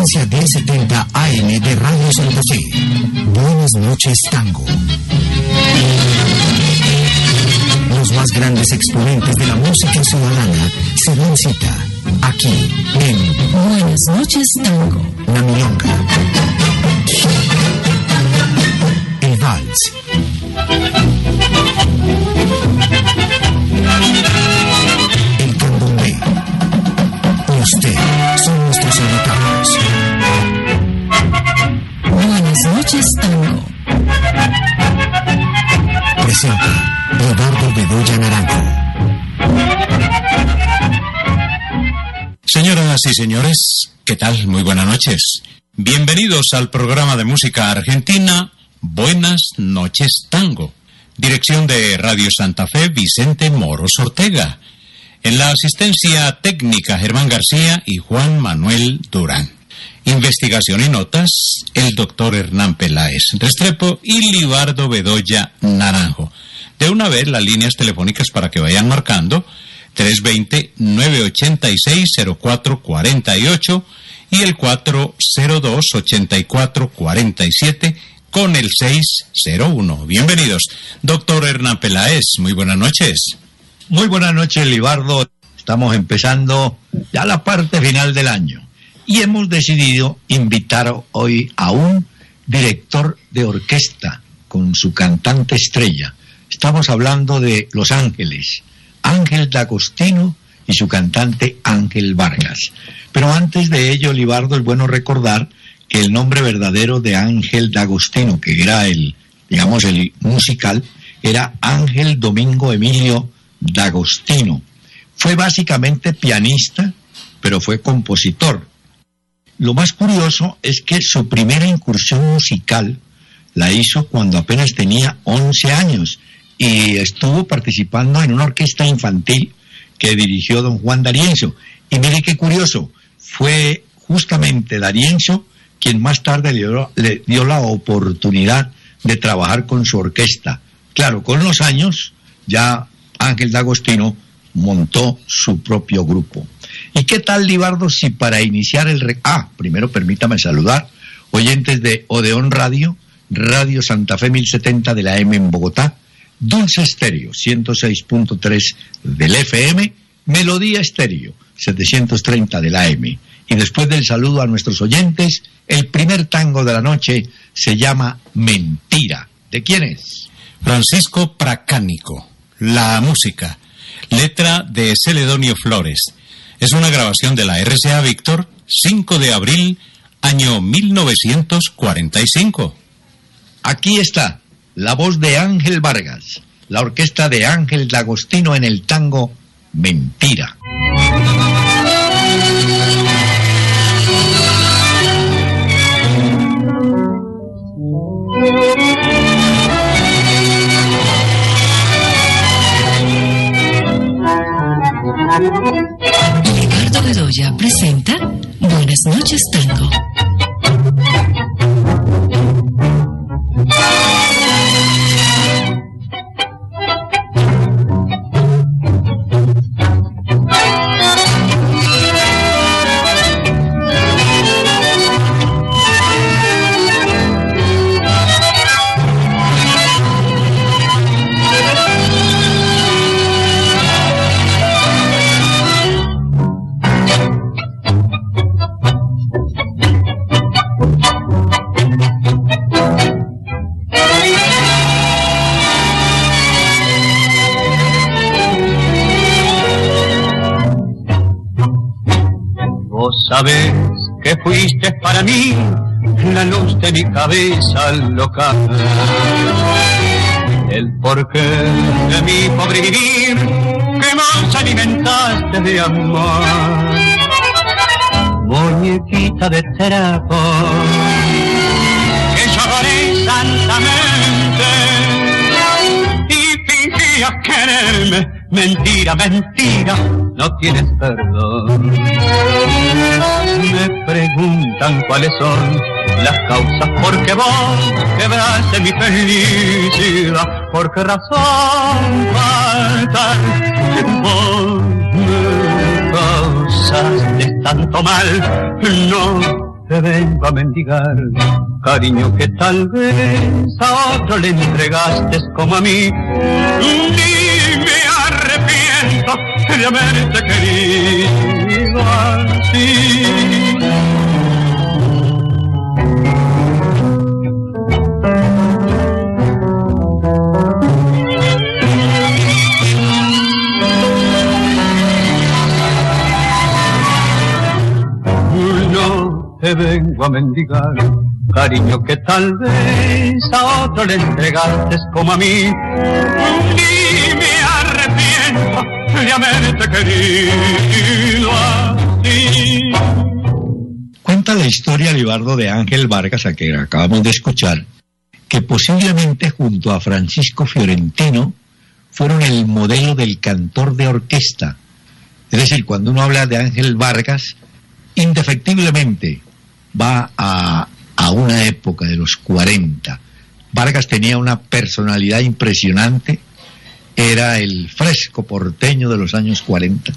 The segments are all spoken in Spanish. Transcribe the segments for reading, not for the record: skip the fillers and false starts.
frecuencia 1070 AM de Radio Santa Fe. Buenas noches, Tango. Los más grandes exponentes de la música ciudadana se dan cita aquí en Buenas noches, Tango. La Milonga, el vals, el candomblé. Usted son nuestros invitados. Buenas noches, Tango. Presenta Eduardo Bedoya Naranjo. Señoras y señores, ¿qué tal? Muy buenas noches. Bienvenidos al programa de música argentina Buenas noches, Tango. Dirección de Radio Santa Fe, Vicente Moros Ortega. En la asistencia técnica, Germán García y Juan Manuel Durán. Investigación y notas, el doctor Hernán Peláez Restrepo y Libardo Bedoya Naranjo. De una vez, las líneas telefónicas para que vayan marcando: 320-986-0448 y el 402-8447 con el 601. Bienvenidos. Doctor Hernán Peláez, muy buenas noches. Muy buenas noches, Libardo. Estamos empezando ya la parte final del año y hemos decidido invitar hoy a un director de orquesta con su cantante estrella. Estamos hablando de Los Ángeles, Ángel D'Agostino y su cantante Ángel Vargas. Pero antes de ello, Libardo, es bueno recordar que el nombre verdadero de Ángel D'Agostino, que era el musical, era Ángel Domingo Emilio D'Agostino. Fue básicamente pianista, pero fue compositor. Lo más curioso es que su primera incursión musical la hizo cuando apenas tenía 11 años y estuvo participando en una orquesta infantil que dirigió don Juan D'Arienzo. Y mire qué curioso, fue justamente D'Arienzo quien más tarde le dio la oportunidad de trabajar con su orquesta. Claro, con los años ya Ángel D'Agostino montó su propio grupo. ¿Y qué tal, Libardo, si para iniciar primero permítame saludar oyentes de Odeón Radio, Radio Santa Fe 1070 de la M en Bogotá, Dulce Estéreo 106.3 del FM, Melodía Estéreo 730 de la M. Y después del saludo a nuestros oyentes, el primer tango de la noche se llama Mentira. ¿De quién es? Francisco Pracánico. La música. Letra de Celedonio Flores. Es una grabación de la RCA Víctor, 5 de abril, año 1945. Aquí está la voz de Ángel Vargas, la orquesta de Ángel D'Agostino en el tango Mentira. Libardo Bedoya presenta Buenas noches, Tango. Sabes que fuiste para mí la luz de mi cabeza loca, el porqué de mi pobre vivir que más alimentaste de amor, muñequita de trapo que lloré santamente y fingías quererme. Mentira, mentira, no tienes perdón. Me preguntan cuáles son las causas por qué vos quebraste mi felicidad. ¿Por qué razón fatal vos me causaste tanto mal? No te vengo a mendigar, cariño que tal vez a otro le entregaste como a mí. Ni me arrepiento de haberte querido así. Te vengo a mendigar, cariño que tal vez a otro le entregaste como a mí. Ni me arrepiento de haberte querido así. Cuenta la historia, Libardo, de Ángel Vargas, a que acabamos de escuchar, que posiblemente junto a Francisco Fiorentino fueron el modelo del cantor de orquesta. Es decir, cuando uno habla de Ángel Vargas, indefectiblemente va a una época de los 40. Vargas tenía una personalidad impresionante, era el fresco porteño de los años 40.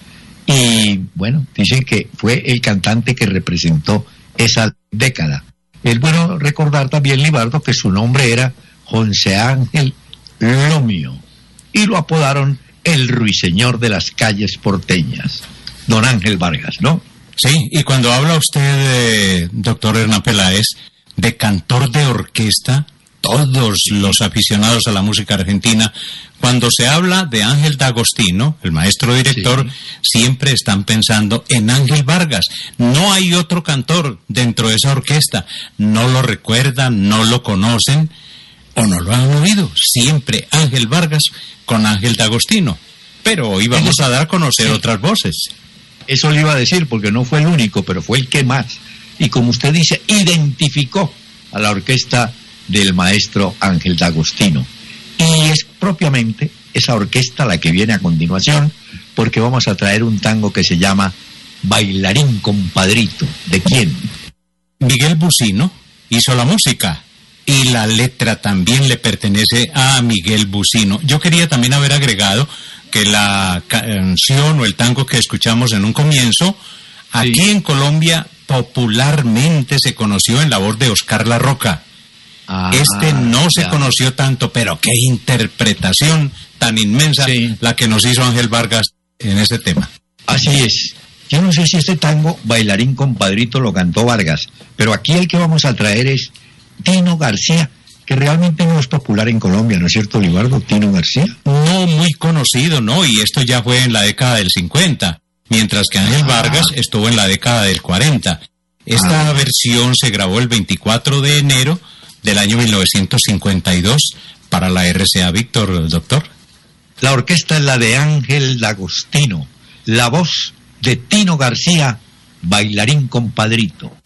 Y bueno, dicen que fue el cantante que representó esa década. Es bueno recordar también, Libardo, que su nombre era José Ángel Lomio y lo apodaron el ruiseñor de las calles porteñas, don Ángel Vargas, ¿no? Sí, y cuando habla usted, doctor Hernán Peláez, de cantor de orquesta, todos los aficionados a la música argentina, cuando se habla de Ángel D'Agostino, el maestro director, sí, siempre están pensando en Ángel Vargas. No hay otro cantor dentro de esa orquesta. No lo recuerdan, no lo conocen o no lo han oído. Siempre Ángel Vargas con Ángel D'Agostino. Pero hoy vamos a dar a conocer otras voces. Eso le iba a decir, porque no fue el único, pero fue el que más. Y como usted dice, identificó a la orquesta del maestro Ángel D'Agostino. Y es propiamente esa orquesta la que viene a continuación, porque vamos a traer un tango que se llama Bailarín Compadrito. ¿De quién? Miguel Busino hizo la música y la letra también le pertenece a Miguel Busino. Yo quería también haber agregado que la canción o el tango que escuchamos en un comienzo, aquí en Colombia popularmente se conoció en la voz de Oscar La Roca. No se conoció tanto, pero qué interpretación tan inmensa la que nos hizo Ángel Vargas en ese tema. Así es. Yo no sé si este tango, Bailarín Compadrito, lo cantó Vargas, pero aquí el que vamos a traer es Tino García, que realmente no es popular en Colombia, ¿no es cierto, Libardo? Tino García. No muy conocido, ¿no? Y esto ya fue en la década del 50, mientras que Ángel Vargas estuvo en la década del 40. Esta versión se grabó el 24 de enero del año 1952 para la RCA Víctor, doctor. La orquesta es la de Ángel D'Agostino, la voz de Tino García, Bailarín Compadrito.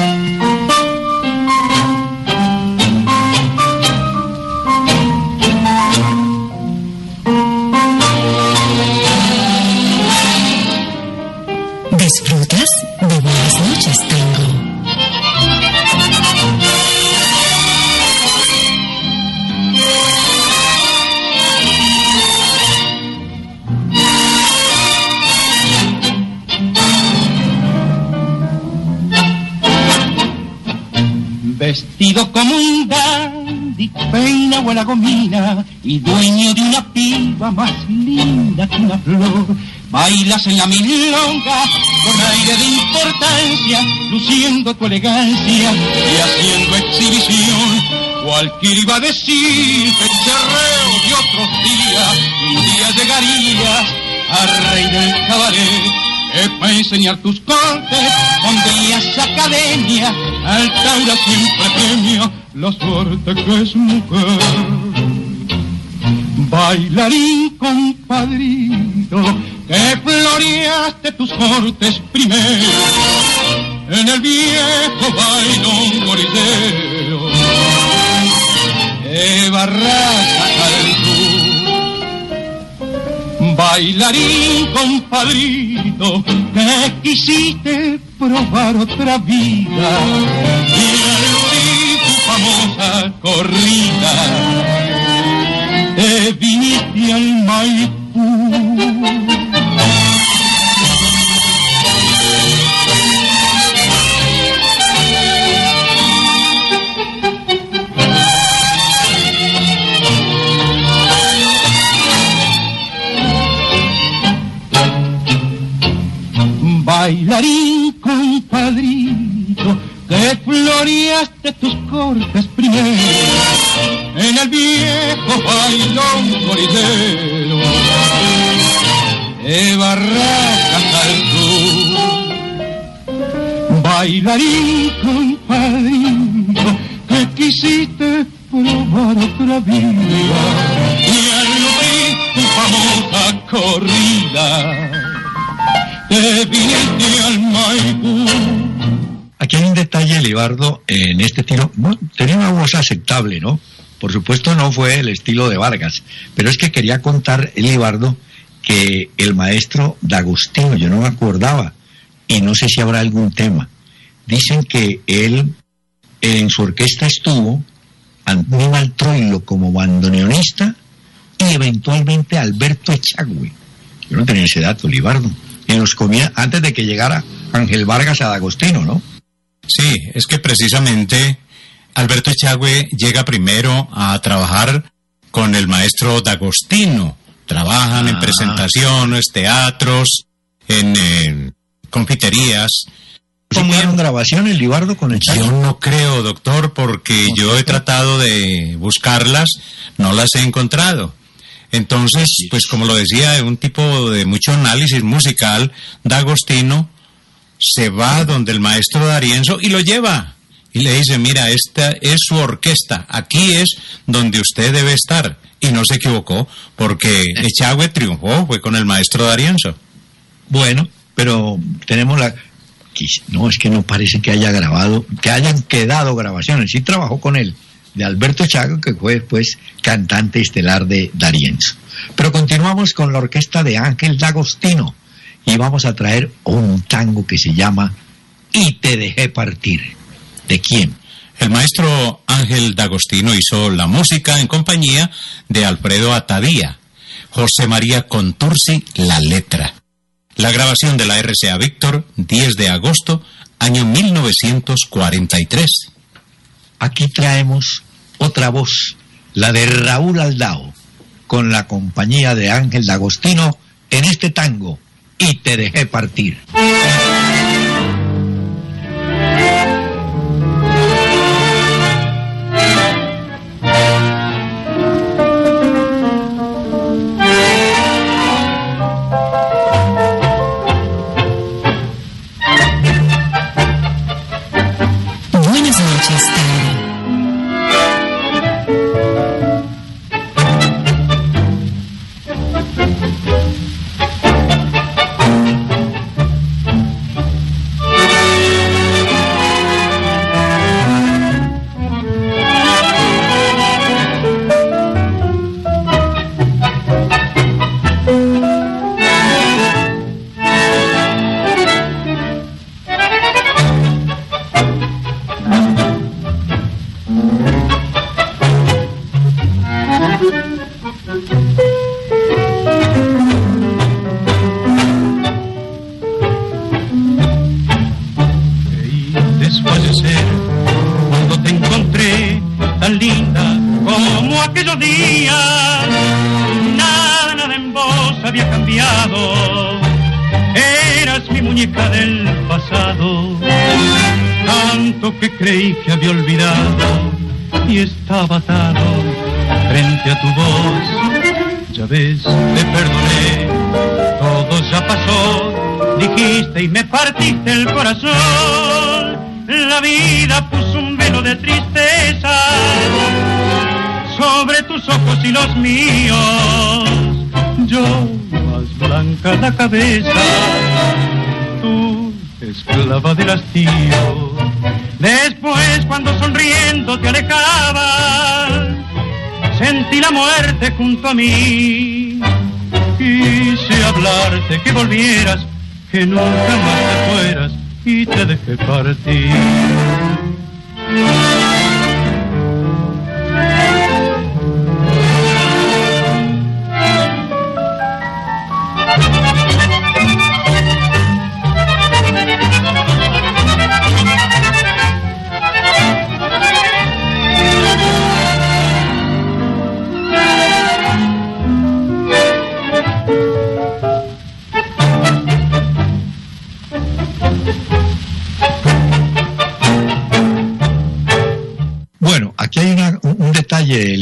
Disfrutas de Buenas Noches, Tango. Vestido como un dandy, peina buena gomina y dueño de una piba más linda que una flor. Bailas en la milonga con aire de importancia, luciendo tu elegancia y haciendo exhibición. Cualquiera iba a decir que charreo de otros días, un día llegarías a rey del cabaret. Para enseñar tus cortes, pondrías academia, Altaura siempre premia la suerte que es mujer. Bailarín compadrito, que floreaste tus cortes primero, en el viejo bailón gorilero, de Barraca al sur. Bailarín compadrito, que quisiste probar otra vida y aludir tu famosa corrida, te viniste al Maipú. Bailarín compadrito, que floreaste tus cortes primero en el viejo bailón corridero de Barracas al sur. Bailarín compadrito, que quisiste probar otra vida y al oír tu famosa corrida te viniste al Maipú. Aquí hay un detalle, Libardo, en este estilo. Bueno, tenía una voz aceptable, ¿no? Por supuesto no fue el estilo de Vargas, pero es que quería contar, Libardo, que el maestro D'Agostino, yo no me acordaba, y no sé si habrá algún tema. Dicen que él en su orquesta estuvo Aníbal Troilo como bandoneonista y eventualmente Alberto Echagüe. Yo no tenía ese dato, Libardo. En los antes de que llegara Ángel Vargas a D'Agostino, ¿no? Sí, es que precisamente Alberto Echagüe llega primero a trabajar con el maestro D'Agostino. Trabajan en presentaciones, teatros, en confiterías. ¿Hicieron grabaciones, Libardo, con Echagüe? Yo no creo, doctor, porque yo he tratado de buscarlas, no las he encontrado. Entonces, pues como lo decía, un tipo de mucho análisis musical, D'Agostino se va donde el maestro D'Arienzo y lo lleva. Y le dice, mira, esta es su orquesta, aquí es donde usted debe estar. Y no se equivocó, porque Echagüe triunfó, fue con el maestro D'Arienzo. Bueno, pero tenemos la... No, es que no parece que haya grabado, que hayan quedado grabaciones. Sí trabajó con él, de Alberto Echagüe, que fue después cantante estelar de D'Arienzo. Pero continuamos con la orquesta de Ángel D'Agostino y vamos a traer un tango que se llama Y te dejé partir. ¿De quién? El maestro Ángel D'Agostino hizo la música en compañía de Alfredo Atadía, José María Contursi la letra. La grabación de la RCA Víctor, 10 de agosto, año 1943. Aquí traemos otra voz, la de Raúl Aldao, con la compañía de Ángel D'Agostino en este tango, Y te dejé partir. Buenas noches, Tango. Creí que había olvidado y estaba atado frente a tu voz. Ya ves, te perdoné, todo ya pasó, dijiste y me partiste el corazón. La vida puso un velo de tristeza sobre tus ojos y los míos. Yo, más blanca la cabeza, tú, esclava del hastío. Después, cuando sonriendo te alejabas, sentí la muerte junto a mí. Quise hablarte, que volvieras, que nunca más te fueras, y te dejé partir.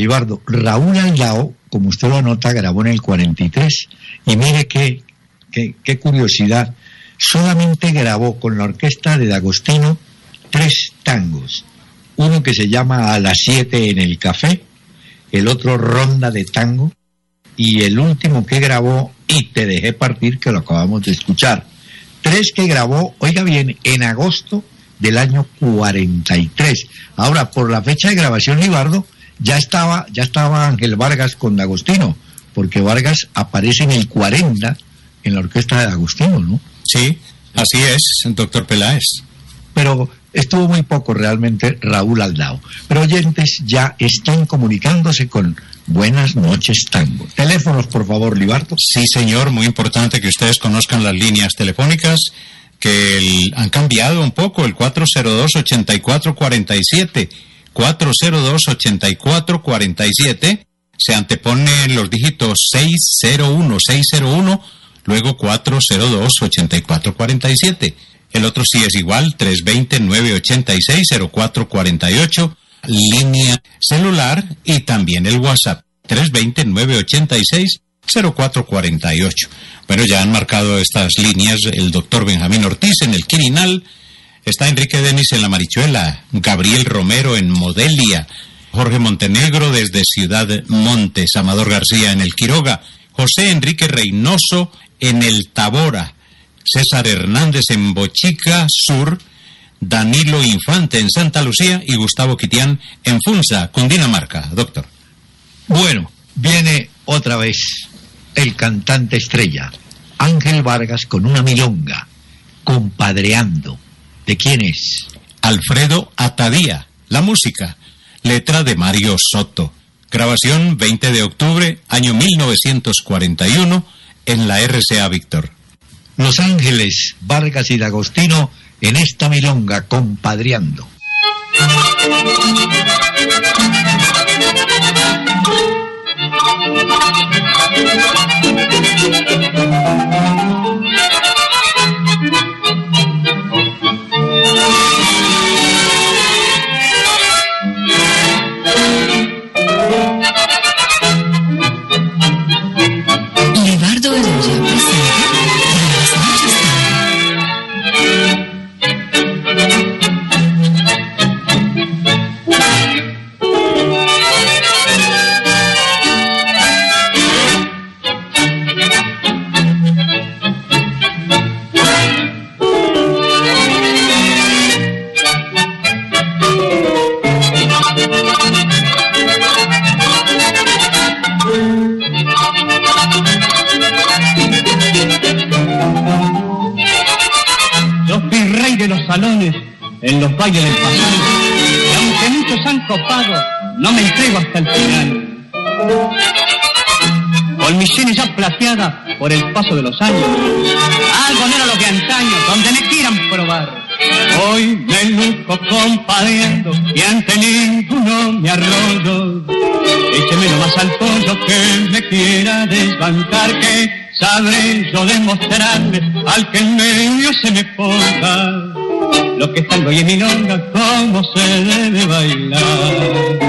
Libardo, Raúl Aldao, como usted lo nota, grabó en el 43, y mire qué curiosidad, solamente grabó con la orquesta de D'Agostino 3 tangos, uno que se llama A las 7 en el café, el otro Ronda de tango, y el último que grabó, Y te dejé partir, que lo acabamos de escuchar. 3 que grabó, oiga bien, en agosto del año 43. Ahora, por la fecha de grabación, Libardo, ya estaba Ángel Vargas con D'Agostino, porque Vargas aparece en el 40 en la orquesta de D'Agostino, ¿no? Sí, así es, doctor Peláez. Pero estuvo muy poco realmente Raúl Aldao. Pero oyentes ya están comunicándose con Buenas Noches Tango. Teléfonos, por favor, Libardo. Sí, señor, muy importante que ustedes conozcan las líneas telefónicas que han cambiado un poco, el 402-8447, 402-8447, se anteponen los dígitos 601, luego 402-8447. El otro sí es igual, 320-986-0448, línea celular y también el WhatsApp, 320-986-0448. Bueno, ya han marcado estas líneas el doctor Benjamín Ortiz en el Quirinal, está Enrique Denis en La Marichuela, Gabriel Romero en Modelia, Jorge Montenegro desde Ciudad Montes, Amador García en el Quiroga, José Enrique Reynoso en el Tabora, César Hernández en Bochica Sur, Danilo Infante en Santa Lucía y Gustavo Quitián en Funza, Cundinamarca. Doctor. Bueno, viene otra vez el cantante estrella, Ángel Vargas, con una milonga, Compadreando. ¿De quién es? Alfredo Atadía. La música, letra de Mario Soto. Grabación 20 de octubre, año 1941, en la RCA Víctor. Los Ángeles, Vargas y D'Agostino en esta milonga, Compadreando. Libardo Bedoya presenta Buenas Noches salones, en los bailes del pasado, y aunque muchos han copado, no me entrego hasta el final. Con mis sienes ya plateadas por el paso de los años, algo no era lo que antaño, donde me quieran probar. Hoy me luzco compadreando y ante ninguno me arroyo. Écheme lo más al pollo que me quiera desbancar, que sabré yo demostrarle al que en medio se me ponga lo que es tango y en milonga, cómo se debe bailar.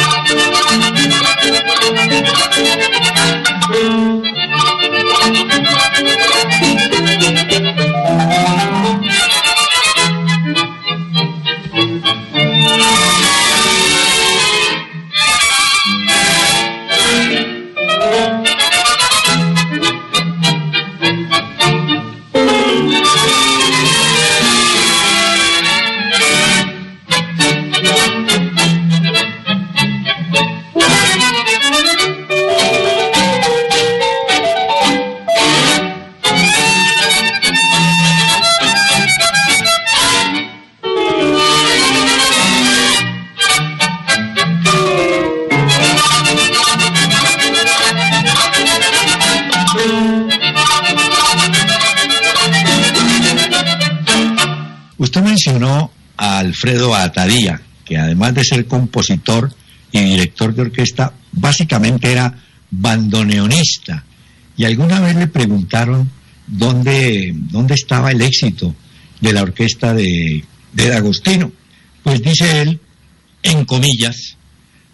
Usted mencionó a Alfredo Atadía, que además de ser compositor y director de orquesta, básicamente era bandoneonista. Y alguna vez le preguntaron dónde estaba el éxito de la orquesta de D'Agostino. Pues dice él, en comillas,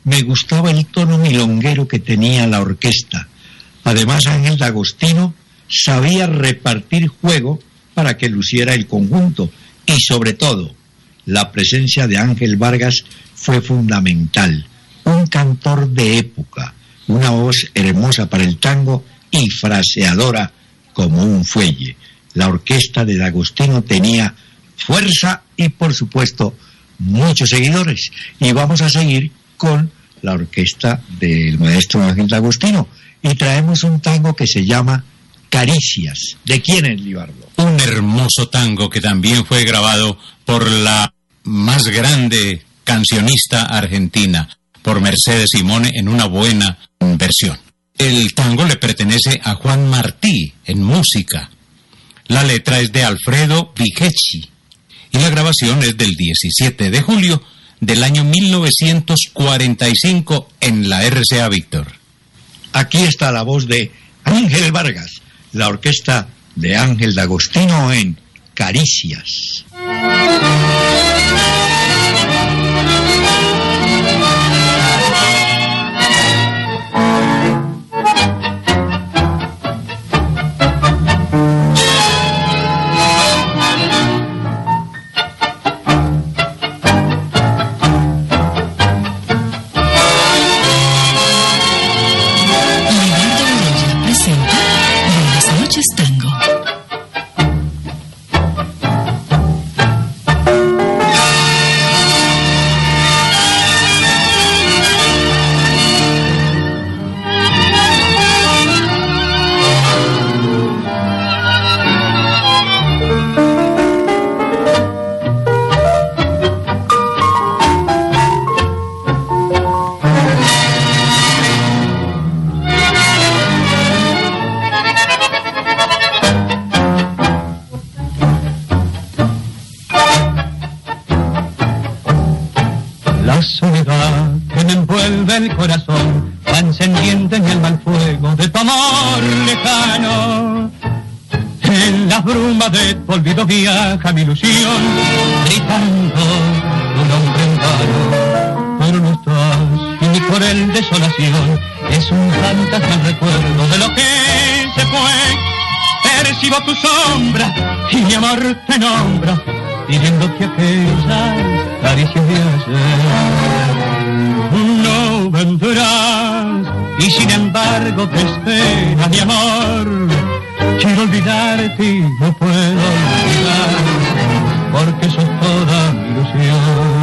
me gustaba el tono milonguero que tenía la orquesta. Además, Ángel D'Agostino sabía repartir juego para que luciera el conjunto y, sobre todo, la presencia de Ángel Vargas fue fundamental. Un cantor de época, una voz hermosa para el tango y fraseadora como un fuelle. La orquesta de D'Agostino tenía fuerza y, por supuesto, muchos seguidores. Y vamos a seguir con la orquesta del maestro Ángel D'Agostino y traemos un tango que se llama Caricias. ¿De quién es, Libardo? Un hermoso tango que también fue grabado por la más grande cancionista argentina, por Mercedes Simone, en una buena versión. El tango le pertenece a Juan Martí en música. La letra es de Alfredo Vigecci y la grabación es del 17 de julio del año 1945 en la RCA Víctor. Aquí está la voz de Ángel Vargas, la orquesta de Ángel D'Agostino en Caricias. El corazón va encendiendo en el mal fuego de tu amor lejano. En las brumas de tu olvido viaja mi ilusión, gritando tu nombre en vano. Pero no estás y mi cruel desolación es un fantasma recuerdo de lo que se fue. Percibo tu sombra y mi amor te nombra, pidiéndote aquellas caricias de ayer. No vendrás y sin embargo te espera mi amor. Quiero olvidarte y no puedo olvidar, porque sos toda mi ilusión.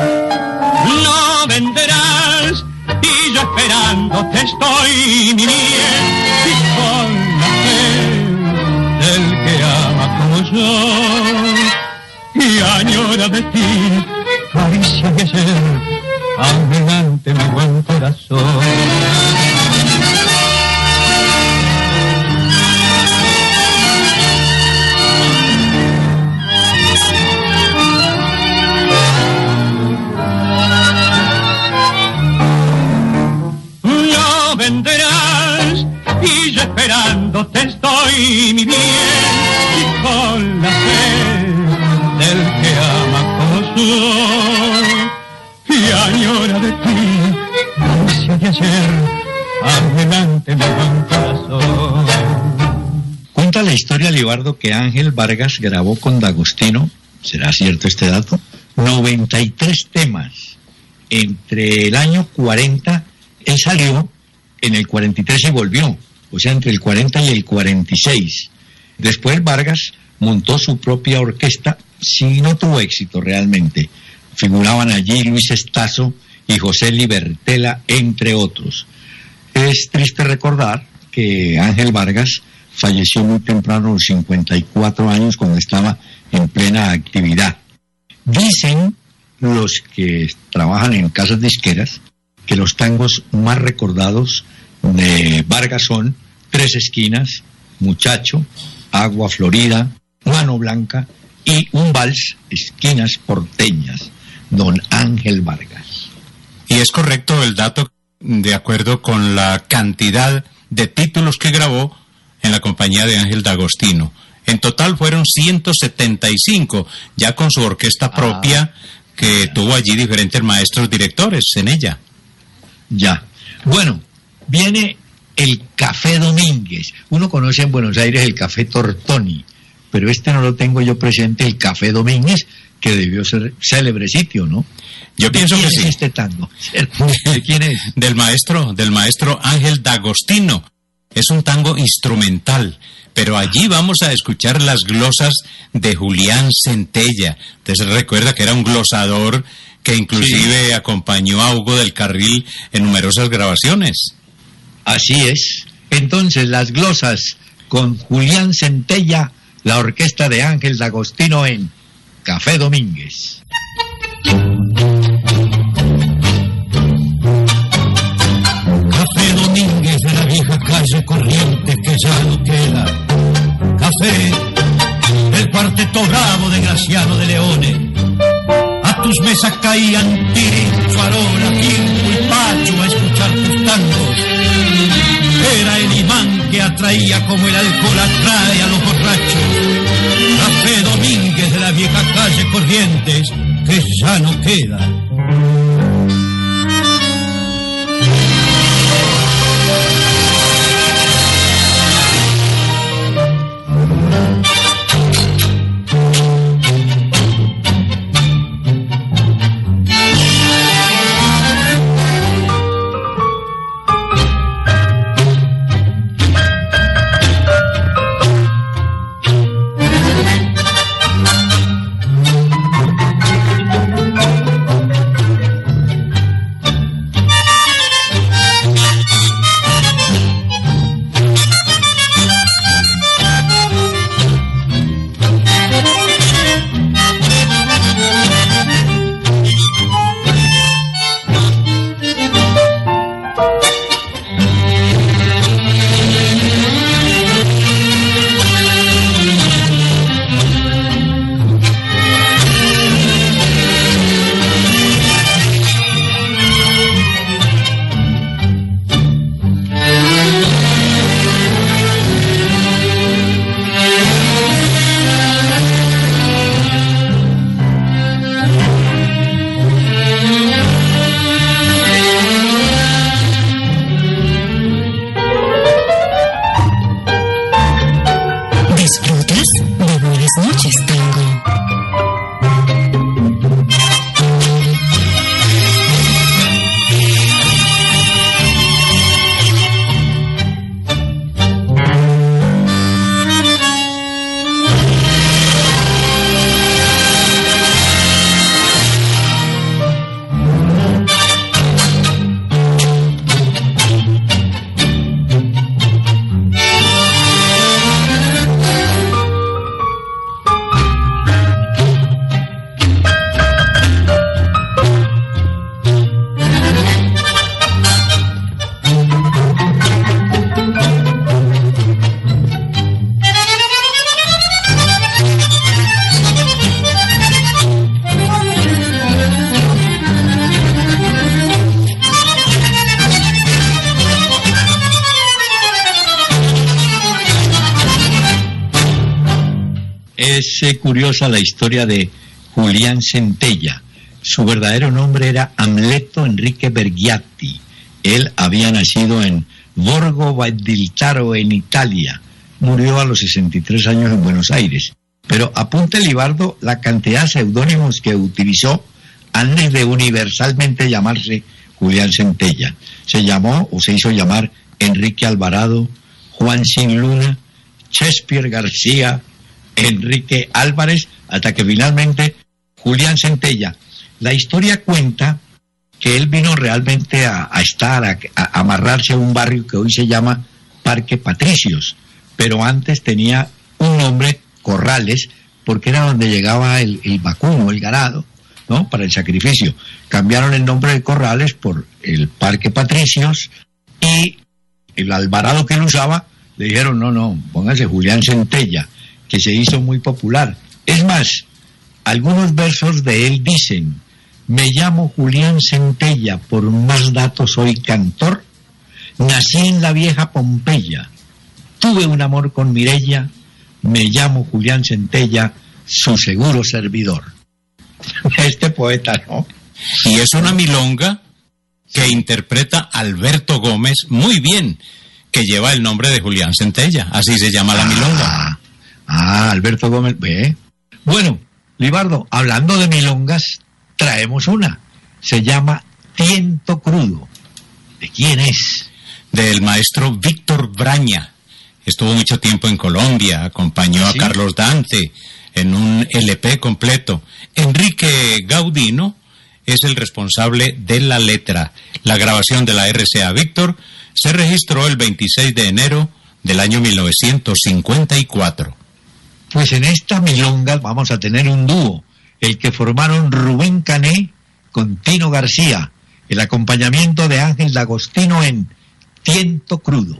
No vendrás y yo esperándote estoy, mi bien, y con la fe del que ama como yo y añora de ti caricia de ayer. Adelante mi buen corazón. No vendrás y yo esperándote estoy, mi bien, y con la fe del que ama como soy y añora de ti, ansia de ayer, adelante mi buen corazón. Cuenta la historia, Libardo, que Ángel Vargas grabó con D'Agostino, ¿será cierto este dato?, 93 temas. Entre el año 40, él salió, en el 43 y volvió, o sea, entre el 40 y el 46. Después Vargas montó su propia orquesta, sí, no tuvo éxito realmente. Figuraban allí Luis Estazo y José Libertela, entre otros. Es triste recordar que Ángel Vargas falleció muy temprano, a los 54 años, cuando estaba en plena actividad. Dicen los que trabajan en casas disqueras que los tangos más recordados de Vargas son Tres Esquinas, Muchacho, Agua Florida, Mano Blanca y un vals, Esquinas Porteñas, don Ángel Vargas. Y es correcto el dato, de acuerdo con la cantidad de títulos que grabó en la compañía de Ángel D'Agostino. En total fueron 175, ya con su orquesta propia, que tuvo allí diferentes maestros directores en ella. Ya. Bueno, viene el Café Domínguez. Uno conoce en Buenos Aires el Café Tortoni, pero este no lo tengo yo presente, el Café Domínguez, que debió ser célebre sitio, ¿no? Yo pienso que sí. ¿De quién es este tango? ¿De quién es? Del maestro Ángel D'Agostino. Es un tango instrumental, pero allí vamos a escuchar las glosas de Julián Centella. Entonces recuerda que era un glosador que inclusive acompañó a Hugo del Carril en numerosas grabaciones. Así es. Entonces, las glosas con Julián Centella, la orquesta de Ángel D'Agostino en Café Domínguez. Café Domínguez de la vieja calle Corrientes que ya no queda. Café del cuarteto bravo de Graciano de Leones. A tus mesas caían Tirín, Farola, Quimbo y Pacho a escuchar tus tangos. Era el imán que atraía como el alcohol atrae a los borrachos. Café Domínguez de la vieja calle Corrientes que ya no queda. Es curiosa la historia de Julián Centella. Su verdadero nombre era Amleto Enrique Bergiatti. Él había nacido en Borgo Valdiltaro, en Italia. Murió a los 63 años en Buenos Aires. Pero apunte, Libardo, la cantidad de seudónimos que utilizó antes de universalmente llamarse Julián Centella. Se llamó o se hizo llamar Enrique Alvarado, Juan Sin Luna, Shakespeare García, Enrique Álvarez, hasta que finalmente Julián Centella. La historia cuenta que él vino realmente a amarrarse a un barrio que hoy se llama Parque Patricios, pero antes tenía un nombre, Corrales, porque era donde llegaba el vacuno, el ganado, ¿no?, para el sacrificio. Cambiaron el nombre de Corrales por el Parque Patricios, y el Alvarado que él usaba, le dijeron, no, póngase Julián Centella, que se hizo muy popular. Es más, algunos versos de él dicen: me llamo Julián Centella, por más datos soy cantor, nací en la vieja Pompeya, tuve un amor con Mireya, me llamo Julián Centella, su seguro servidor. Este poeta, ¿no? ¿Y es una milonga? que interpreta Alberto Gómez muy bien, que lleva el nombre de Julián Centella, así se llama la milonga. Alberto Gómez, ve. Bueno, Libardo, hablando de milongas, traemos una. Se llama Tiento Crudo. ¿De quién es? Del maestro Víctor Braña. Estuvo mucho tiempo en Colombia, acompañó a Carlos Dante en un LP completo. Enrique Gaudino es el responsable de la letra. La grabación de la RCA Víctor se registró el 26 de enero del año 1954. Pues en esta milonga vamos a tener un dúo, el que formaron Rubén Cané con Tino García, el acompañamiento de Ángel D'Agostino en Tiento Crudo.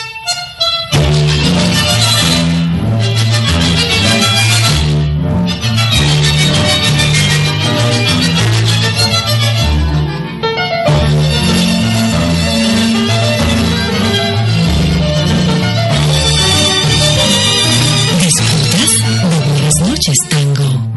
Noches Tango.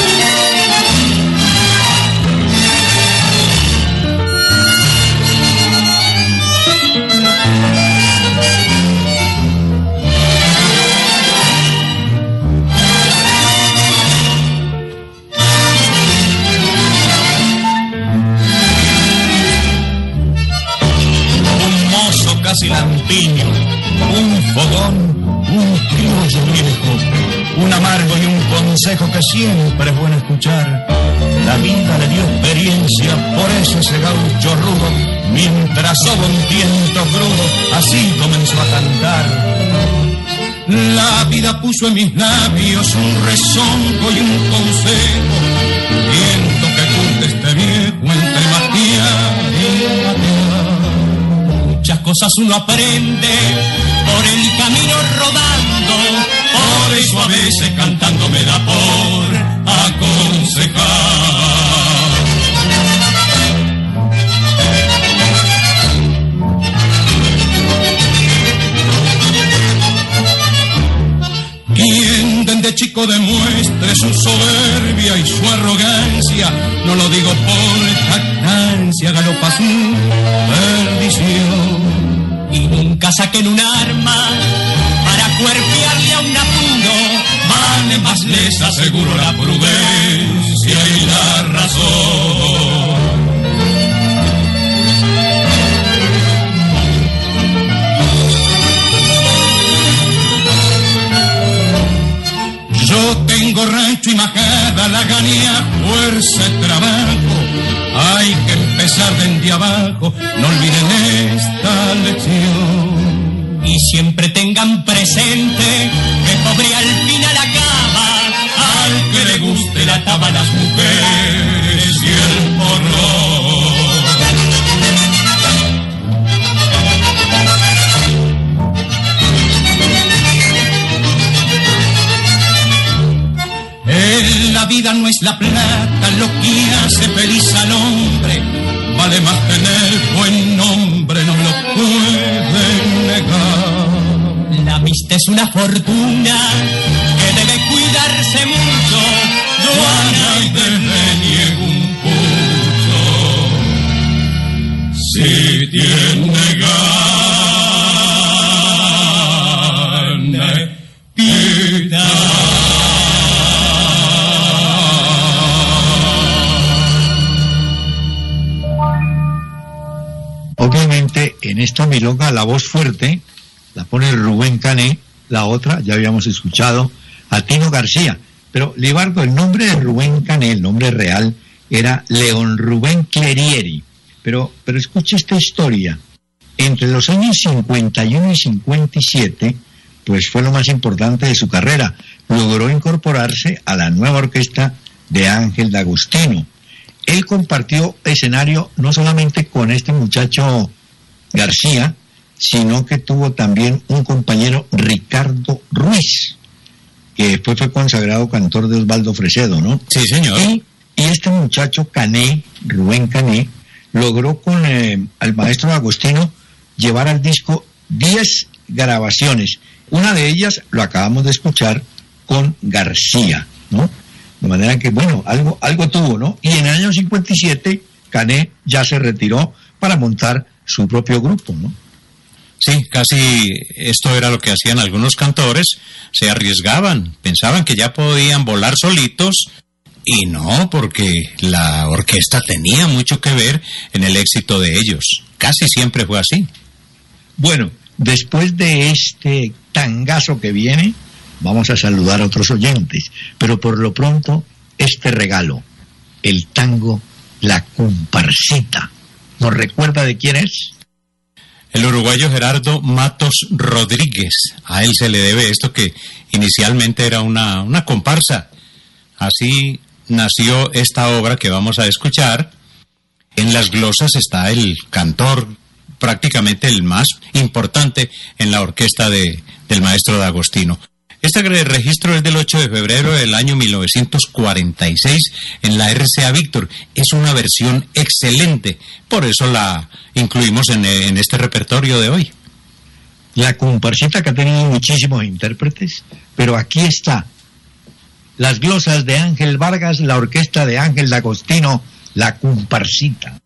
Un mozo casi lampiño, un fogón, un criollo viejo, un amargo y un consejo que siempre es bueno escuchar. La vida le dio experiencia, por eso ese gaucho rudo, mientras soba un tiento crudo, así comenzó a cantar. La vida puso en mis labios un rezongo y un consejo, viento que curte este viejo entre matear y matear. Muchas cosas uno aprende por el camino rodando, por eso a veces cantando me da por aconsejar. Quien desde chico demuestre su soberbia y su arrogancia, no lo digo por jactancia, galopa su perdición. Y nunca saquen un arma para cuerpearle a un apuro, vale más les aseguro la prudencia y la razón. Yo tengo rancho y majada, la ganía, fuerza y trabajo. Hay que empezar desde abajo, no olviden esta lección. Y siempre tengan presente que pobre al final acaba, al que le guste la taba, las mujeres y el porrón. La vida no es la plata lo que hace feliz al hombre, vale más tener buen nombre, no lo pueden negar. La amistad es una fortuna que debe cuidarse mucho, Joana, y desde niego un pucho. Si tiene gana, pida. Obviamente en esta milonga la voz fuerte la pone Rubén Cané, la otra ya habíamos escuchado a Tino García, pero Libardo, el nombre de Rubén Cané, el nombre real era León Rubén Clerieri, pero escuche esta historia. Entre los años 51 y 57 pues fue lo más importante de su carrera, logró incorporarse a la nueva orquesta de Ángel D'Agostino. Él compartió escenario no solamente con este muchacho García, sino que tuvo también un compañero, Ricardo Ruiz, que después fue consagrado cantor de Osvaldo Fresedo, ¿no? Sí, señor. Y este muchacho Cané, Rubén Cané, logró con el maestro D'Agostino llevar al disco 10 grabaciones. Una de ellas lo acabamos de escuchar con García, ¿no? De manera que, bueno, algo tuvo, ¿no? Y en el año 57, Cané ya se retiró para montar su propio grupo, ¿no? Sí, casi esto era lo que hacían algunos cantores, se arriesgaban, pensaban que ya podían volar solitos, y no, porque la orquesta tenía mucho que ver en el éxito de ellos. Casi siempre fue así. Bueno, después de este tangazo que viene, vamos a saludar a otros oyentes, pero por lo pronto, este regalo, el tango La Comparsita. ¿Nos recuerda de quién es? El uruguayo Gerardo Matos Rodríguez. A él se le debe esto que inicialmente era una comparsa. Así nació esta obra que vamos a escuchar. En las glosas está el cantor, prácticamente el más importante en la orquesta del maestro D'Agostino. Este registro es del 8 de febrero del año 1946 en la RCA Víctor. Es una versión excelente, por eso la incluimos en este repertorio de hoy. La comparsita, que ha tenido muchísimos intérpretes, pero aquí está. Las glosas de Ángel Vargas, la orquesta de Ángel D'Agostino, La Comparsita.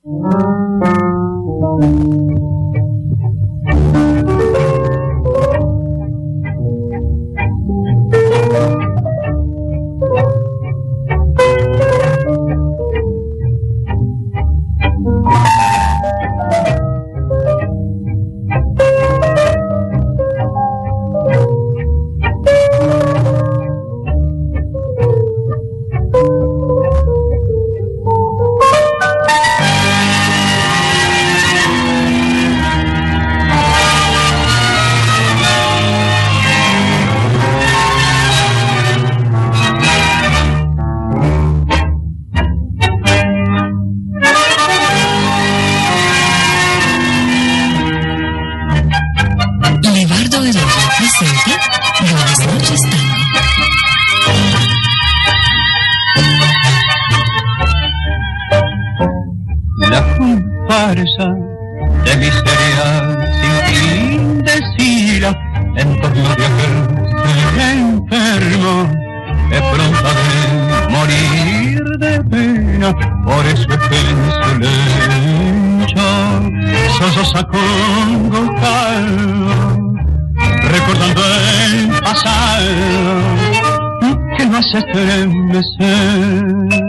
De miseria sin fin desfila en torno de aquel enfermo que pronto de morir de pena, por eso es que en su lecho solloza con calma, recordando el pasado que no hace estremecer.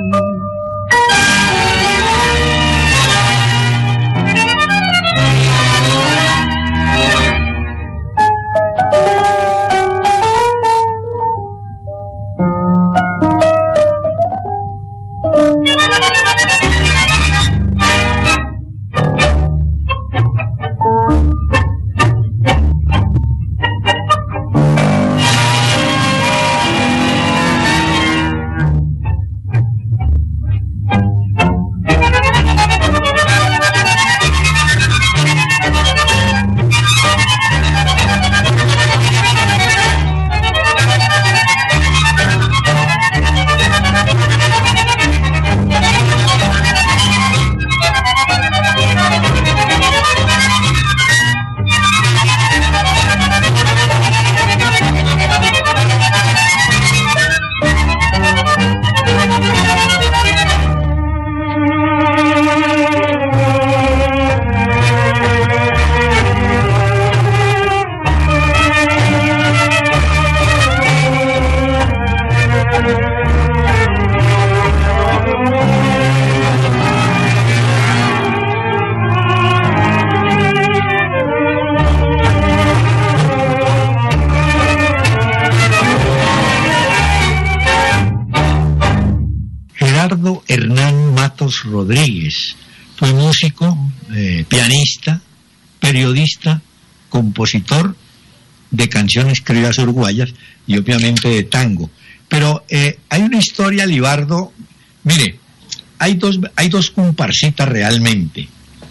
Rodríguez fue músico, pianista, periodista, compositor de canciones criollas uruguayas y obviamente de tango. Pero hay una historia, Libardo. Mire, hay dos comparsitas realmente.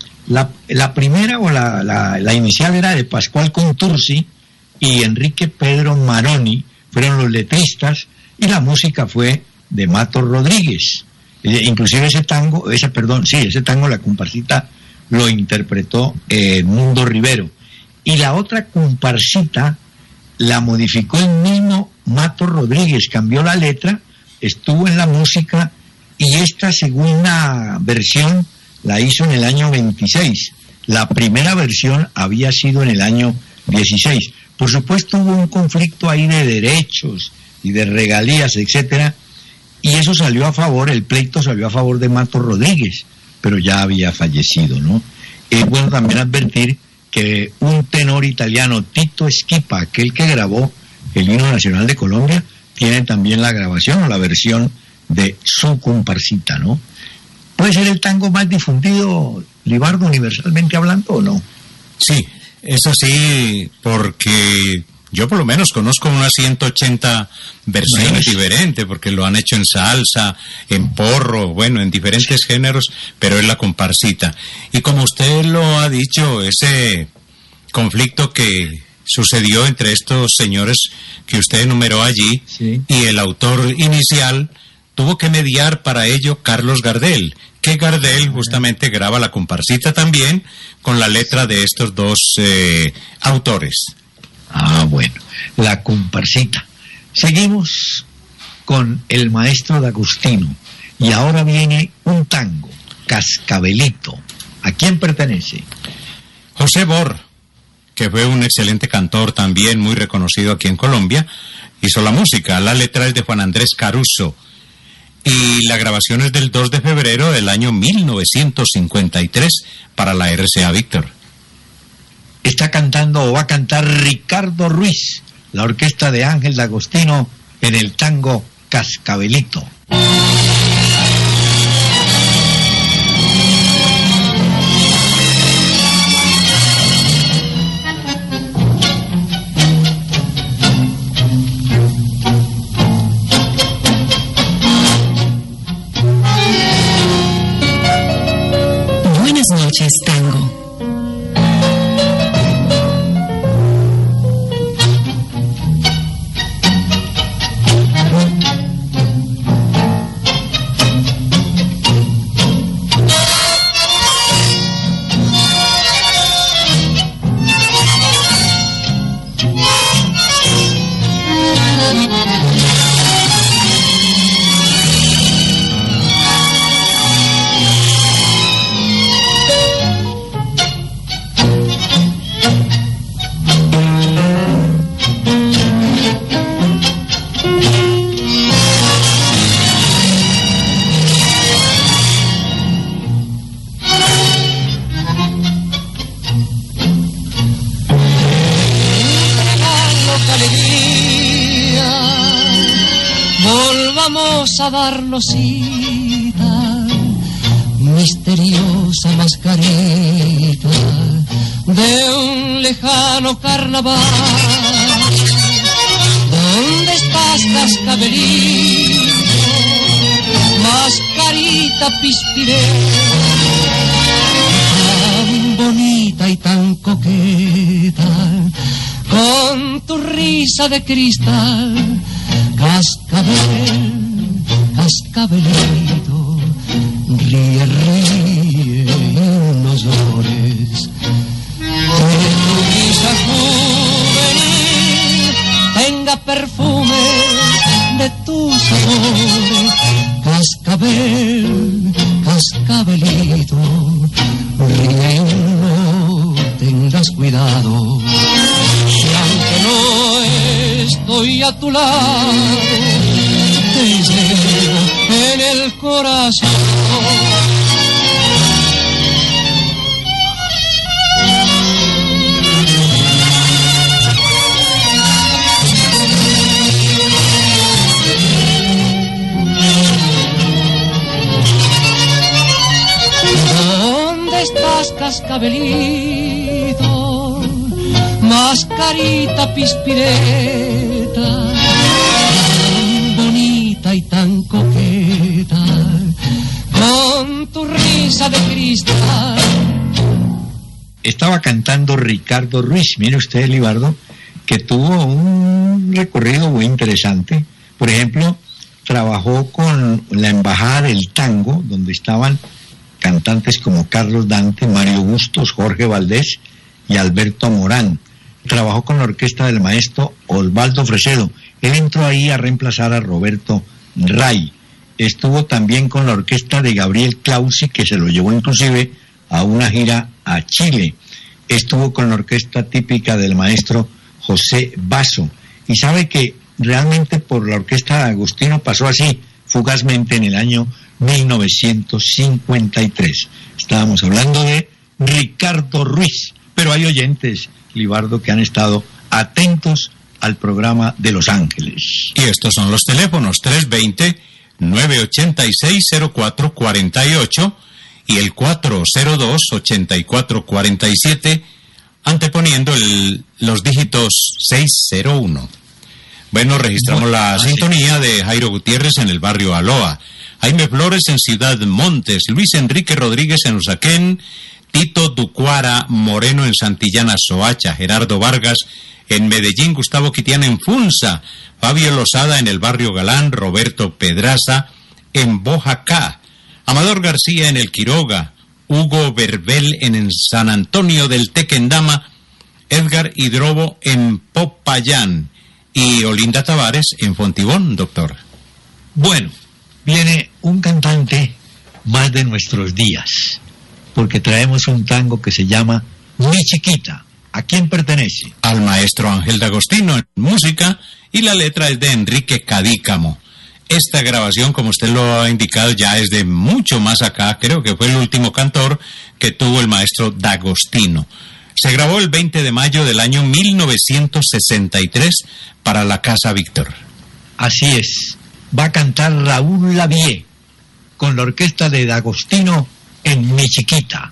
La primera o la inicial era de Pascual Contursi y Enrique Pedro Maroni, fueron los letristas, y la música fue de Matos Rodríguez. Inclusive ese tango, la comparsita lo interpretó Mundo Rivero. Y la otra comparsita la modificó el mismo Matos Rodríguez, cambió la letra, estuvo en la música, y esta segunda versión la hizo en el año 26. La primera versión había sido en el año 16. Por supuesto hubo un conflicto ahí de derechos y de regalías, etcétera, y eso salió a favor, el pleito salió a favor de Mato Rodríguez, pero ya había fallecido, ¿no? Es bueno también advertir que un tenor italiano, Tito Esquipa, aquel que grabó el himno nacional de Colombia, tiene también la grabación o la versión de su comparsita, ¿no? ¿Puede ser el tango más difundido, Libardo, universalmente hablando, o no? Sí, eso sí, porque yo por lo menos conozco unas 180 versiones diferentes, porque lo han hecho en salsa, en porro, bueno, en diferentes géneros, pero es la comparsita. Y como usted lo ha dicho, ese conflicto que sucedió entre estos señores que usted enumeró allí, sí, y el autor inicial, tuvo que mediar para ello Carlos Gardel, que Gardel justamente graba la comparsita también con la letra de estos dos autores. Ah, bueno, la comparsita. Seguimos con el maestro D'Agostino y ahora viene un tango, Cascabelito. ¿A quién pertenece? José Bor, que fue un excelente cantor también, muy reconocido aquí en Colombia, hizo la música. La letra es de Juan Andrés Caruso y la grabación es del 2 de febrero del año 1953 para la RCA Víctor. Está cantando o va a cantar Ricardo Ruiz, la orquesta de Ángel D'Agostino en el tango Cascabelito. Buenas noches, tango. A darnos cita, misteriosa mascarita de un lejano carnaval. ¿Dónde estás, cascabelito? Mascarita pispireta, tan bonita y tan coqueta, con tu risa de cristal, cascabel. Cascabelito, ríe, ríe, no llores. Que tu risa juvenil tenga perfume de tus amores. Cascabel, cascabelito, ríe, no tengas cuidado. Si aunque no estoy a tu lado, te llevo en el corazón. ¿Dónde estás, cascabelito? Mascarita pispireta, y tan coqueta, con tu risa de cristal. Estaba cantando Ricardo Ruiz. Mire usted, Libardo, que tuvo un recorrido muy interesante. Por ejemplo, trabajó con la Embajada del Tango, donde estaban cantantes como Carlos Dante, Mario Bustos, Jorge Valdés y Alberto Morán. Trabajó con la orquesta del maestro Osvaldo Fresedo. Él entró ahí a reemplazar a Roberto Ray. estuvo también con la orquesta de Gabriel Clausi, que se lo llevó inclusive a una gira a Chile. Estuvo con la orquesta típica del maestro José Basso. Y sabe que realmente por la orquesta de Agostino pasó así, fugazmente, en el año 1953. Estábamos hablando de Ricardo Ruiz, pero hay oyentes, Libardo, que han estado atentos al programa de Los Ángeles. Y estos son los teléfonos: 320-986-0448 y el 402-8447, anteponiendo los dígitos 601. Bueno, registramos la sintonía de Jairo Gutiérrez en el barrio Aloa, Jaime Flores en Ciudad Montes, Luis Enrique Rodríguez en Usaquén, Tito Ducuara Moreno en Santillana Soacha, Gerardo Vargas en Medellín, Gustavo Quitián en Funza, Fabio Lozada en el barrio Galán, Roberto Pedraza en Bojacá, Amador García en el Quiroga, Hugo Verbel en San Antonio del Tequendama, Edgar Hidrobo en Popayán y Olinda Tavares en Fontibón, doctor. Bueno, viene un cantante más de nuestros días, porque traemos un tango que se llama Mi Chiquita. ¿A quién pertenece? Al maestro Ángel D'Agostino en música, y la letra es de Enrique Cadícamo. Esta grabación, como usted lo ha indicado, ya es de mucho más acá. Creo que fue el último cantor que tuvo el maestro D'Agostino. Se grabó el 20 de mayo del año 1963 para la Casa Víctor. Así es. Va a cantar Raúl Lavie con la orquesta de D'Agostino en Mi Chiquita.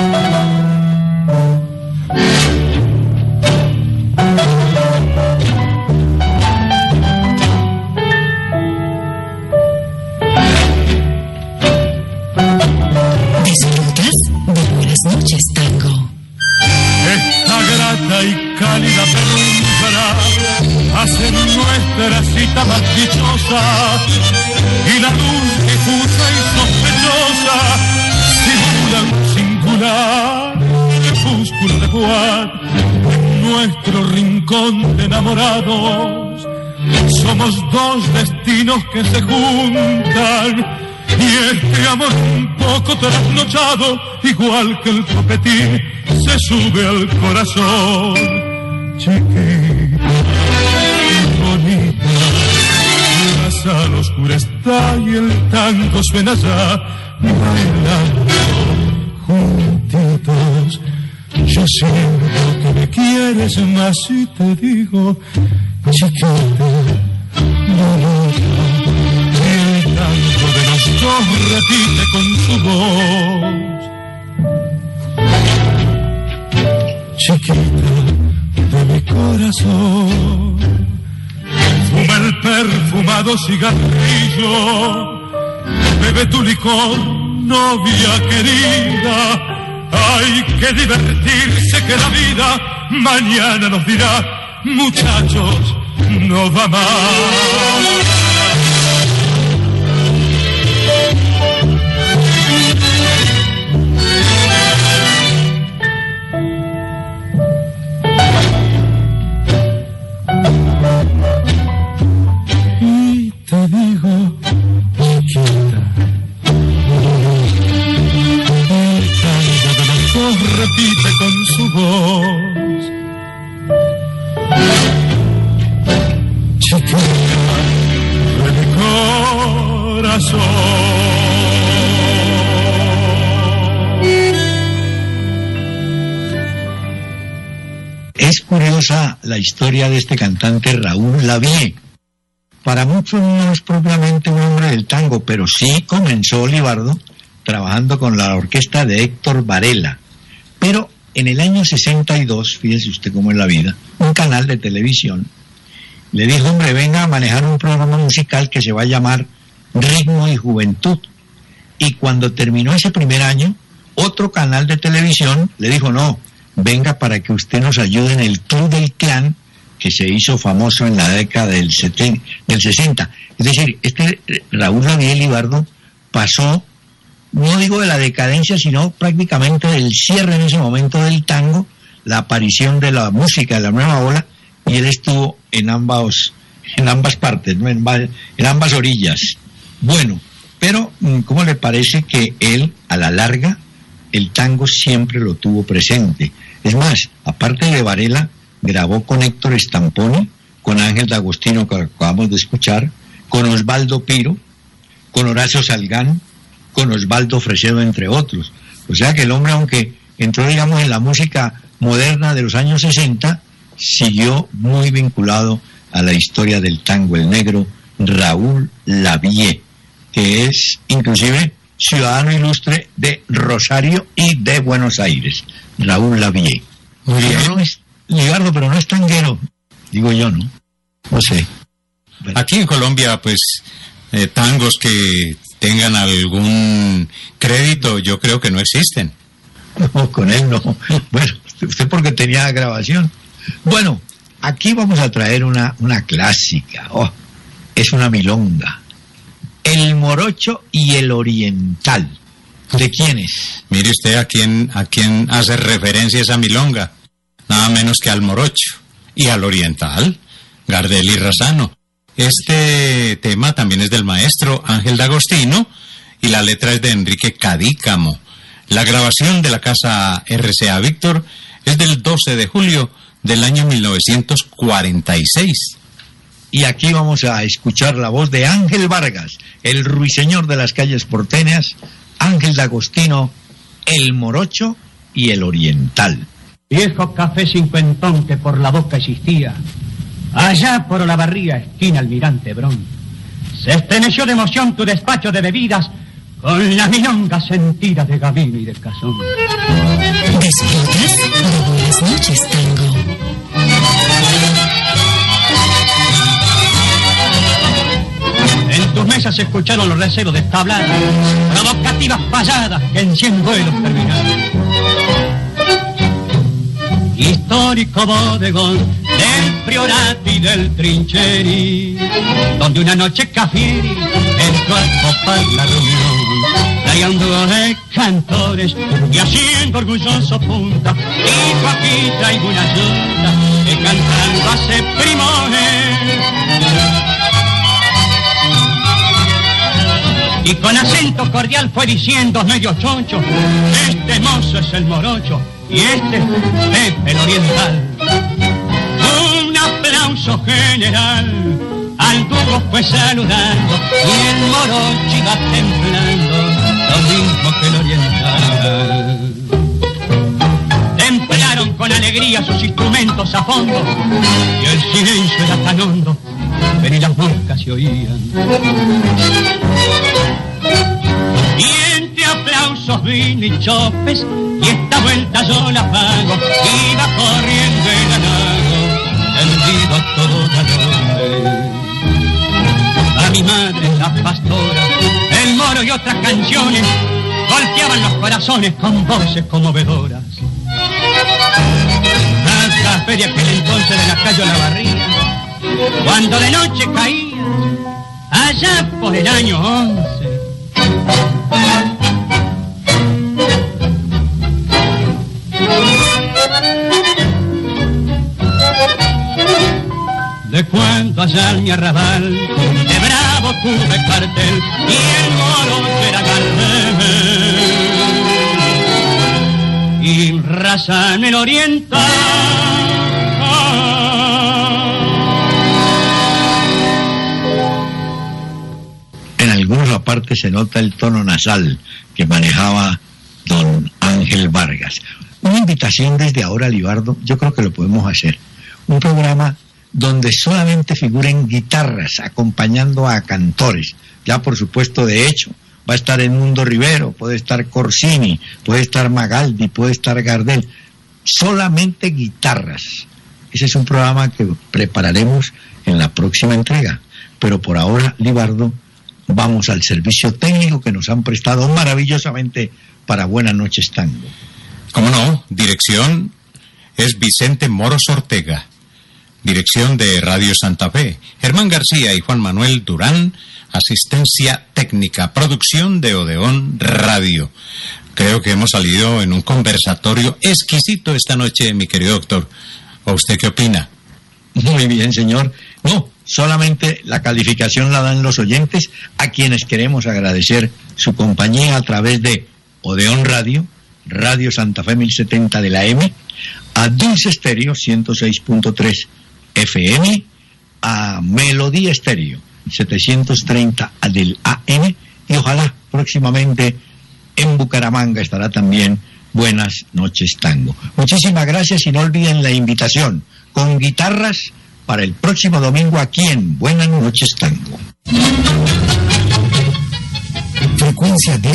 Disfrutas de Buenas Noches, Tango. Esta grata y cálida penumbra hace nuestra cita más dichosa, y la luz difusa y sospechosa simula un singular crepúsculo de Juan. En nuestro rincón de enamorados somos dos destinos que se juntan, y este amor un poco trasnochado, igual que el copetín, se sube al corazón. Chiquita, bonita, la sal oscura está y el tango suena ya, bailando juntitos. Yo siento que me quieres más y te digo, chiquita, bonita. El tango de los dos repite con su voz. Chiquita de mi corazón, fuma el perfumado cigarrillo, bebe tu licor, novia querida. Hay que divertirse, que la vida mañana nos dirá, muchachos, no va más. Y te digo, chiquita, el tango de los dos repite con su voz. Chiquita de mi corazón. Es curiosa la historia de este cantante Raúl Lavie. Para muchos no es propiamente un hombre del tango, pero sí comenzó, Libardo, trabajando con la orquesta de Héctor Varela. Pero en el año 62, fíjese usted cómo es la vida, un canal de televisión le dijo, hombre, venga a manejar un programa musical que se va a llamar Ritmo y Juventud. Y cuando terminó ese primer año, otro canal de televisión le dijo, no, venga para que usted nos ayude en el Club del Clan, que se hizo famoso en la década del 60. Es decir, este Raúl Lavie, Libardo, pasó, no digo de la decadencia, sino prácticamente del cierre en ese momento del tango, la aparición de la música de la nueva ola, y él estuvo en ambas partes, ¿no? en ambas orillas. Bueno, Pero, ¿cómo le parece que él, a la larga, el tango siempre lo tuvo presente? Es más, aparte de Varela, grabó con Héctor Stamponi, con Ángel D'Agostino, que acabamos de escuchar, con Osvaldo Piro, con Horacio Salgán, con Osvaldo Fresedo, entre otros. O sea que el hombre, aunque entró, digamos, en la música moderna de los años 60, siguió muy vinculado a la historia del tango, el negro Raúl Lavie, que es inclusive ciudadano ilustre de Rosario y de Buenos Aires. Raúl Lavie. Muy bien. No es Ligardo, pero no es tanguero, digo yo, ¿no? No sé. Bueno. Aquí en Colombia, pues, tangos que tengan algún crédito, yo creo que no existen. No, con él no. Bueno, usted porque tenía grabación. Bueno, aquí vamos a traer una clásica. Oh, es una milonga. El morocho y el oriental. ¿De quién es? Mire usted a quién hace referencia esa milonga. Nada menos que al morocho y al oriental, Gardel y Razano. Este tema también es del maestro Ángel D'Agostino y la letra es de Enrique Cadícamo. La grabación de la casa RCA Víctor es del 12 de julio del año 1946. Y aquí vamos a escuchar la voz de Ángel Vargas, el ruiseñor de las calles porteñas, Ángel D'Agostino, el morocho y el oriental. Viejo café cincuentón que por la boca existía, allá por Olavarría, esquina Almirante Brón, se estremeció de emoción tu despacho de bebidas con la milonga sentida de Gavino y de Cazón. Disfrutas de Buenas Noches Tango. En tus mesas se escucharon los recelos de tabladas, provocativas payadas que en 100 vuelos terminaron. Histórico bodegón del Priorato y del Trincheri, donde una noche Cafieri entró a copar la reunión, traía un dúo de cantores y haciendo orgulloso punta, dijo aquí traigo una yunta que cantando hace primores. Y con acento cordial fue diciendo medio choncho, este mozo es el morocho y este Pepe el oriental. Un aplauso general al dúo fue saludando y el morocho iba temblando lo mismo que el oriental. Templaron con alegría sus instrumentos a fondo y el silencio era tan hondo que ni las moscas se oían. Y entre aplausos, vino y chopes, y esta vuelta yo la pago, iba corriendo el halago, tendido a todo galón. A mi madre, la pastora, el moro y otras canciones, golpeaban los corazones con voces conmovedoras. Hasta feria aquel entonces de la calle Olavarría, cuando de noche caía, allá por el año 11, de cuando allá en mi arrabal de bravo tuve cartel y el moro era Gardel y raza en el oriental. En algunos aparte se nota el tono nasal que manejaba don Ángel Vargas. Una invitación desde ahora, Libardo, yo creo que lo podemos hacer. Un programa donde solamente figuren guitarras acompañando a cantores. Ya por supuesto, de hecho, va a estar Edmundo Rivero, puede estar Corsini, puede estar Magaldi, puede estar Gardel. Solamente guitarras. Ese es un programa que prepararemos en la próxima entrega. Pero por ahora, Libardo, vamos al servicio técnico que nos han prestado maravillosamente para Buenas Noches Tango. ¿Cómo no? Dirección es Vicente Moros Ortega. Dirección de Radio Santa Fe, Germán García y Juan Manuel Durán. Asistencia técnica, producción de Odeón Radio. Creo que hemos salido en un conversatorio exquisito esta noche, mi querido doctor. ¿O usted qué opina? Muy bien, señor. No, solamente la calificación la dan los oyentes, a quienes queremos agradecer su compañía a través de Odeón Radio, Radio Santa Fe 1070 de la M, a Dulce Estéreo 106.3 FM, a Melodía Estéreo 730 del AM, y ojalá próximamente en Bucaramanga estará también Buenas Noches Tango. Muchísimas gracias y no olviden la invitación con guitarras para el próximo domingo aquí en Buenas Noches Tango. Frecuencia de